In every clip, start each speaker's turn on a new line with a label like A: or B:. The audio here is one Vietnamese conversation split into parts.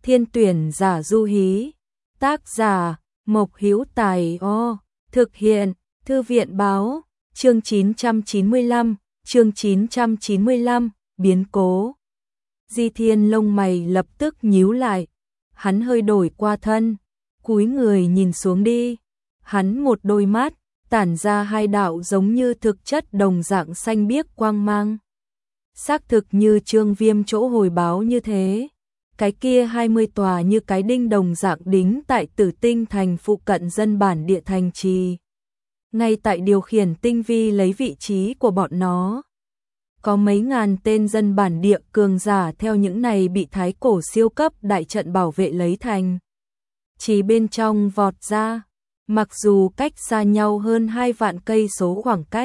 A: Thiên tuyển giả du hí. Tác giả Mộc Hữu Tài. Thực hiện Thư viện báo. Chương 995, biến cố. Di Thiên lông mày lập tức nhíu lại, hắn hơi đổi qua thân, cúi người nhìn xuống đi. Hắn một đôi mắt tản ra hai đạo giống như thực chất đồng dạng xanh biếc quang mang. Xác thực như Trương Viêm chỗ hồi báo như thế. Cái kia 20 tòa như cái đinh đồng dạng đính tại Tử Tinh thành phụ cận dân bản địa thành trì. Ngay tại điều khiển tinh vi lấy vị trí của bọn nó. Có mấy ngàn tên dân bản địa cường giả theo những này bị thái cổ siêu cấp đại trận bảo vệ lấy thành. Chỉ bên trong vọt ra, mặc dù cách xa nhau hơn 2 vạn cây số khoảng cách.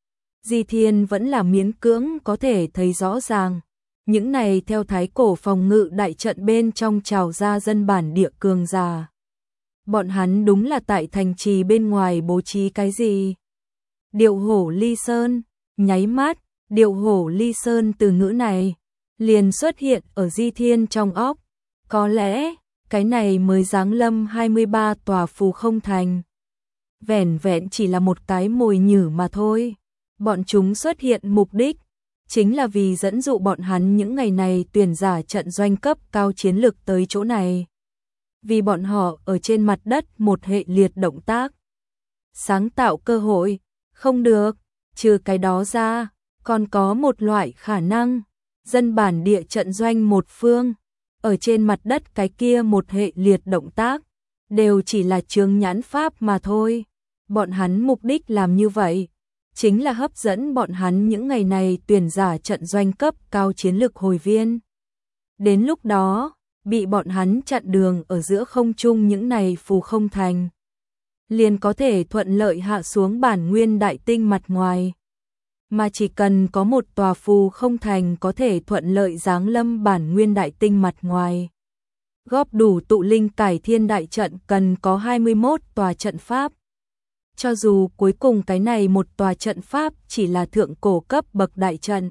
A: Di Thiên vẫn là miễn cưỡng có thể thấy rõ ràng. Những này theo thái cổ phòng ngự đại trận bên trong trào ra dân bản địa cường giả. Bọn hắn đúng là tại thành trì bên ngoài bố trí cái gì? Điệu hổ ly sơn, nháy mắt, điệu hổ ly sơn từ ngữ này liền xuất hiện ở Di Thiên trong óc. Có lẽ, cái này mới giáng lâm 23 tòa phù không thành. Vẻn vẹn chỉ là một cái mồi nhử mà thôi. Bọn chúng xuất hiện mục đích chính là vì dẫn dụ bọn hắn những ngày này tuyển giả trận doanh cấp cao chiến lực tới chỗ này. Vì bọn họ ở trên mặt đất một hệ liệt động tác. Sáng tạo cơ hội, không được, trừ cái đó ra, còn có một loại khả năng. Dân bản địa trận doanh một phương, ở trên mặt đất cái kia một hệ liệt động tác, đều chỉ là chướng nhãn pháp mà thôi. Bọn hắn mục đích làm như vậy, chính là hấp dẫn bọn hắn những ngày này tuyển giả trận doanh cấp cao chiến lực hồi viên. Đến lúc đó, bị bọn hắn chặn đường ở giữa không trung những này phù không thành, liền có thể thuận lợi hạ xuống bản nguyên đại tinh mặt ngoài. Mà chỉ cần có một tòa phù không thành có thể thuận lợi giáng lâm bản nguyên đại tinh mặt ngoài. Góp đủ tụ linh cải thiên đại trận cần có 21 tòa trận pháp. Cho dù cuối cùng cái này một tòa trận pháp chỉ là thượng cổ cấp bậc đại trận,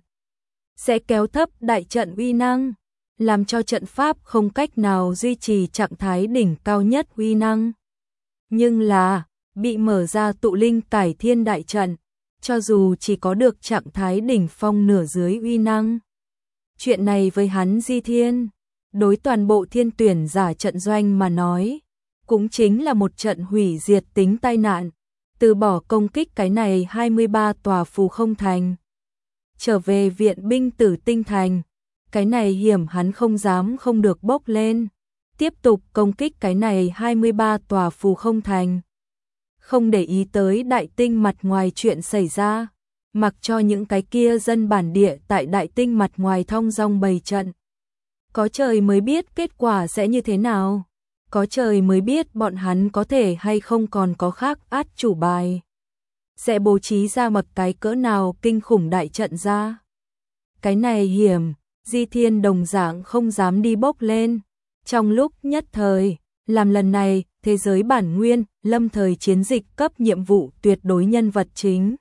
A: sẽ kéo thấp đại trận uy năng, làm cho trận pháp không cách nào duy trì trạng thái đỉnh cao nhất uy năng. Nhưng là, bị mở ra tụ linh cải thiên đại trận, cho dù chỉ có được trạng thái đỉnh phong nửa dưới uy năng. Chuyện này với hắn Di Thiên, đối toàn bộ thiên tuyển giả trận doanh mà nói, cũng chính là một trận hủy diệt tính tai nạn. Từ bỏ công kích cái này 23 tòa phù không thành, trở về viện binh Tử Tinh thành, cái này hiểm hắn không dám không được bốc lên, tiếp tục công kích cái này 23 tòa phù không thành. Không để ý tới đại tinh mặt ngoài chuyện xảy ra, mặc cho những cái kia dân bản địa tại đại tinh mặt ngoài thong dong bày trận. Có trời mới biết kết quả sẽ như thế nào. Có trời mới biết bọn hắn có thể hay không còn có khác át chủ bài. Sẽ bố trí ra một cái cỡ nào kinh khủng đại trận ra. Cái này hiểm, Di Thiên đồng dạng không dám đi bốc lên. Trong lúc nhất thời, làm lần này, thế giới bản nguyên, lâm thời chiến dịch cấp nhiệm vụ tuyệt đối nhân vật chính.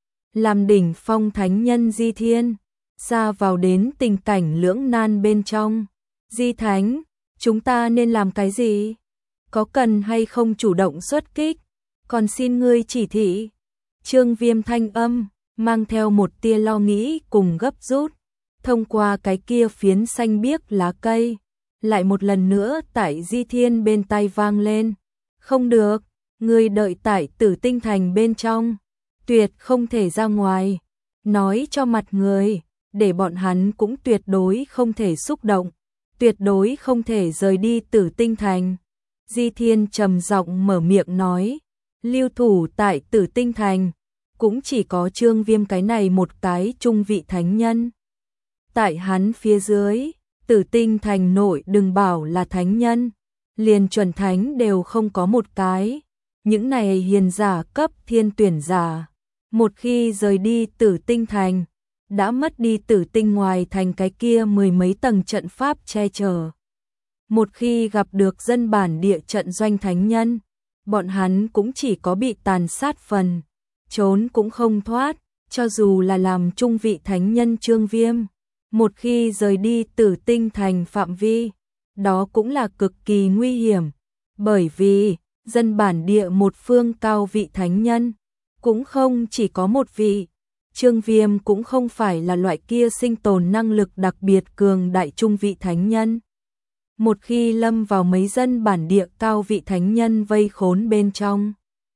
A: Làm đỉnh phong thánh nhân Di Thiên, xa vào đến tình cảnh lưỡng nan bên trong. Di Thánh, chúng ta nên làm cái gì? Có cần hay không chủ động xuất kích? Còn xin ngươi chỉ thị. Trương Viêm thanh âm, mang theo một tia lo nghĩ cùng gấp rút. Thông qua cái kia phiến xanh biếc lá cây, lại một lần nữa tại Di Thiên bên tai vang lên. Không được, ngươi đợi tại Tử Tinh thành bên trong. Tuyệt không thể ra ngoài. Nói cho mặt người, để bọn hắn cũng tuyệt đối không thể xúc động. Tuyệt đối không thể rời đi Tử Tinh thành. Di Thiên trầm giọng mở miệng nói, lưu thủ tại Tử Tinh thành, cũng chỉ có Trương Viêm cái này một cái trung vị thánh nhân. Tại hắn phía dưới, Tử Tinh thành nội đừng bảo là thánh nhân, liền chuẩn thánh đều không có một cái. Những này hiền giả cấp thiên tuyển giả, một khi rời đi Tử Tinh thành, đã mất đi Tử Tinh ngoài thành cái kia 10 mấy tầng trận pháp che chở. Một khi gặp được dân bản địa trận doanh thánh nhân, bọn hắn cũng chỉ có bị tàn sát phần, trốn cũng không thoát. Cho dù là làm trung vị thánh nhân Trương Viêm, một khi rời đi Tử Tinh thành phạm vi, đó cũng là cực kỳ nguy hiểm, bởi vì dân bản địa một phương cao vị thánh nhân, cũng không chỉ có một vị. Trương Viêm cũng không phải là loại kia sinh tồn năng lực đặc biệt cường đại trung vị thánh nhân. Một khi lâm vào mấy dân bản địa cao vị thánh nhân vây khốn bên trong,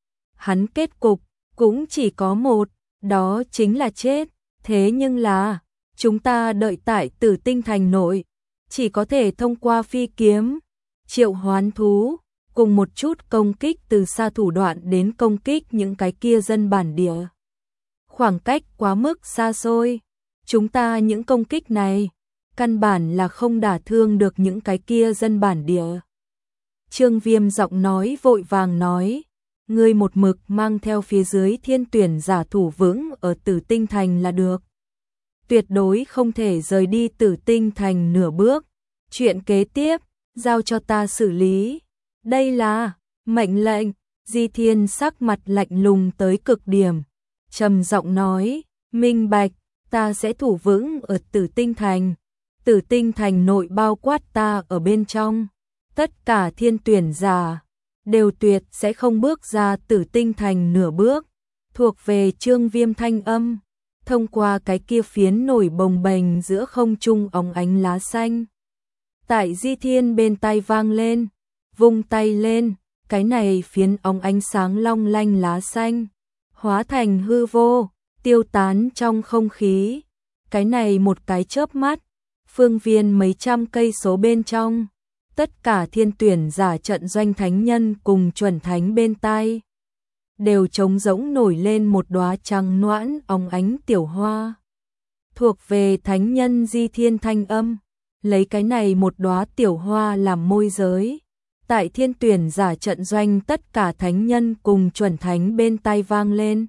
A: hắn kết cục cũng chỉ có một, đó chính là chết. Thế nhưng là, chúng ta đợi tại Tử Tinh Thành nội, chỉ có thể thông qua phi kiếm, triệu hoán thú, cùng một chút công kích từ xa thủ đoạn đến công kích những cái kia dân bản địa. Khoảng cách quá mức xa xôi, chúng ta những công kích này, căn bản là không đả thương được những cái kia dân bản địa. Trương Viêm giọng nói vội vàng nói, ngươi một mực mang theo phía dưới thiên tuyển giả thủ vững ở Tử Tinh Thành là được. Tuyệt đối không thể rời đi Tử Tinh Thành nửa bước. Chuyện kế tiếp, giao cho ta xử lý. Đây là mệnh lệnh. Di Thiên sắc mặt lạnh lùng tới cực điểm, trầm giọng nói, minh bạch, ta sẽ thủ vững ở Tử Tinh Thành. Tử Tinh Thành nội bao quát ta ở bên trong. Tất cả thiên tuyển giả đều tuyệt sẽ không bước ra Tử Tinh Thành nửa bước. Thuộc về Trương Viêm thanh âm, thông qua cái kia phiến nổi bồng bềnh giữa không trung óng ánh lá xanh. Tại Di Thiên bên tai vang lên, vung tay lên, cái này phiến óng ánh sáng long lanh lá xanh, hóa thành hư vô, tiêu tán trong không khí. Cái này một cái chớp mắt, phương viên mấy trăm cây số bên trong, tất cả thiên tuyển giả trận doanh thánh nhân cùng chuẩn thánh bên tai đều trống rỗng nổi lên một đóa trắng noãn óng ánh tiểu hoa. Thuộc về thánh nhân Di Thiên thanh âm, lấy cái này một đóa tiểu hoa làm môi giới. Tại thiên tuyển giả trận doanh tất cả thánh nhân cùng chuẩn thánh bên tai vang lên.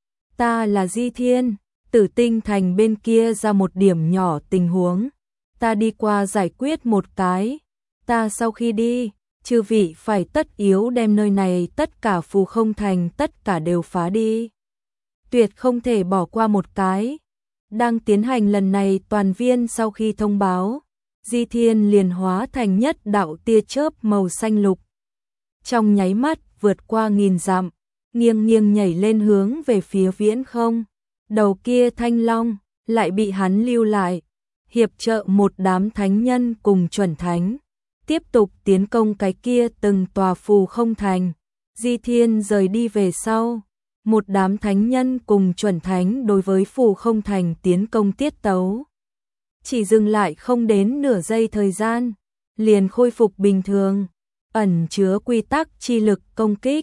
A: Ta là Di Thiên, Tử Tinh Thành bên kia ra một điểm nhỏ tình huống. Ta đi qua giải quyết một cái. Ta sau khi đi, chư vị phải tất yếu đem nơi này tất cả phù không thành tất cả đều phá đi. Tuyệt không thể bỏ qua một cái. Đang tiến hành lần này toàn viên sau khi thông báo, Di Thiên liền hóa thành nhất đạo tia chớp màu xanh lục. Trong nháy mắt vượt qua nghìn dặm, nghiêng nghiêng nhảy lên hướng về phía viễn không. Đầu kia thanh long lại bị hắn lưu lại, hiệp trợ một đám thánh nhân cùng chuẩn thánh tiếp tục tiến công cái kia từng tòa phù không thành. Di Thiên rời đi về sau, một đám thánh nhân cùng chuẩn thánh đối với phù không thành tiến công tiết tấu chỉ dừng lại không đến nửa giây thời gian, liền khôi phục bình thường. Ẩn chứa quy tắc chi lực công kích,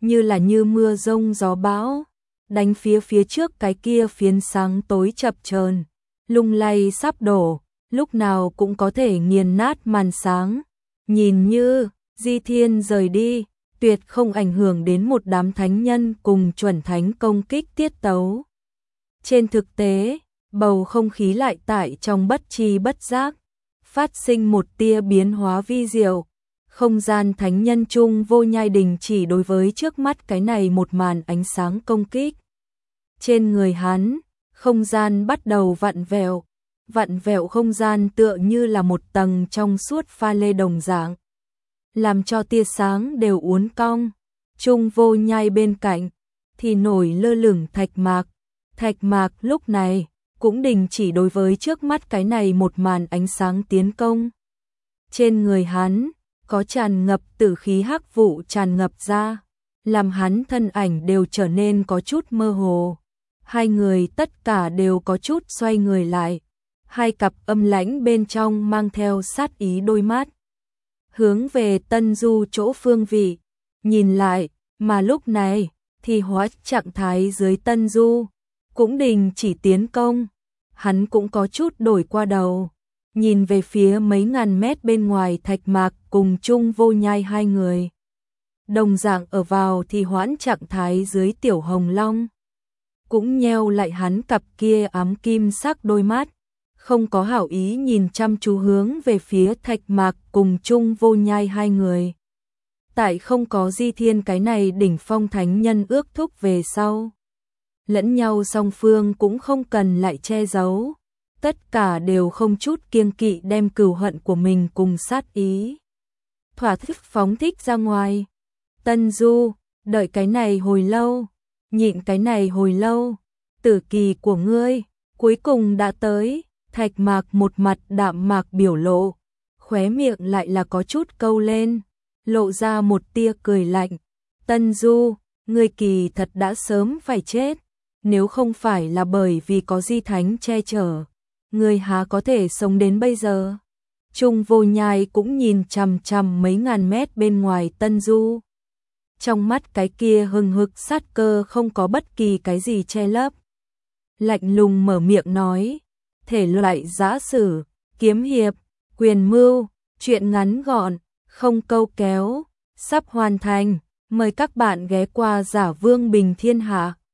A: như mưa rông gió bão, đánh phía trước cái kia phiến sáng tối chập chờn, lung lay sắp đổ, lúc nào cũng có thể nghiền nát màn sáng. Nhìn như Di Thiên rời đi, tuyệt không ảnh hưởng đến một đám thánh nhân cùng chuẩn thánh công kích tiết tấu. Trên thực tế, bầu không khí lại tại trong bất tri bất giác phát sinh một tia biến hóa vi diệu. Không gian thánh nhân chung vô nhai đình chỉ đối với trước mắt cái này một màn ánh sáng công kích. Trên người hắn, không gian bắt đầu vặn vẹo không gian tựa như là một tầng trong suốt pha lê đồng dạng, làm cho tia sáng đều uốn cong. Chung vô nhai bên cạnh thì nổi lơ lửng thạch mạc lúc này cũng đình chỉ đối với trước mắt cái này một màn ánh sáng tiến công. Trên người hắn có tràn ngập tử khí hắc vụ tràn ngập ra, làm hắn thân ảnh đều trở nên có chút mơ hồ. Hai người tất cả đều có chút xoay người lại, hai cặp âm lãnh bên trong mang theo sát ý đôi mắt hướng về Tân Du chỗ phương vị nhìn lại, mà lúc này thì hóa trạng thái dưới Tân Du cũng đình chỉ tiến công. Hắn cũng có chút đổi qua đầu, nhìn về phía mấy ngàn mét bên ngoài thạch mạc cùng chung vô nhai hai người. Đồng dạng ở vào thì hoãn trạng thái dưới Tiểu Hồng Long, cũng nheo lại hắn cặp kia ám kim sắc đôi mắt, không có hảo ý nhìn chăm chú hướng về phía thạch mạc cùng chung vô nhai hai người. Tại không có Di Thiên cái này đỉnh phong thánh nhân ước thúc về sau, lẫn nhau song phương cũng không cần lại che giấu, tất cả đều không chút kiêng kỵ đem cừu hận của mình cùng sát ý thỏa thích phóng thích ra ngoài. Tân Du, đợi cái này hồi lâu, nhịn cái này hồi lâu, tử kỳ của ngươi cuối cùng đã tới. Thạch Mạc một mặt đạm mạc biểu lộ, khóe miệng lại là có chút câu lên, lộ ra một tia cười lạnh. Tân Du, ngươi kỳ thật đã sớm phải chết, nếu không phải là bởi vì có Di Thánh che chở, ngươi há có thể sống đến bây giờ. Trung Vô Nhai cũng nhìn chằm chằm mấy ngàn mét bên ngoài Tân Du. Trong mắt cái kia hừng hực sát cơ không có bất kỳ cái gì che lấp. Lạnh lùng mở miệng nói, thể loại giã sử, kiếm hiệp, quyền mưu, truyện ngắn gọn, không câu kéo, sắp hoàn thành. Mời các bạn ghé qua Giả Vương Bình Thiên Hạ.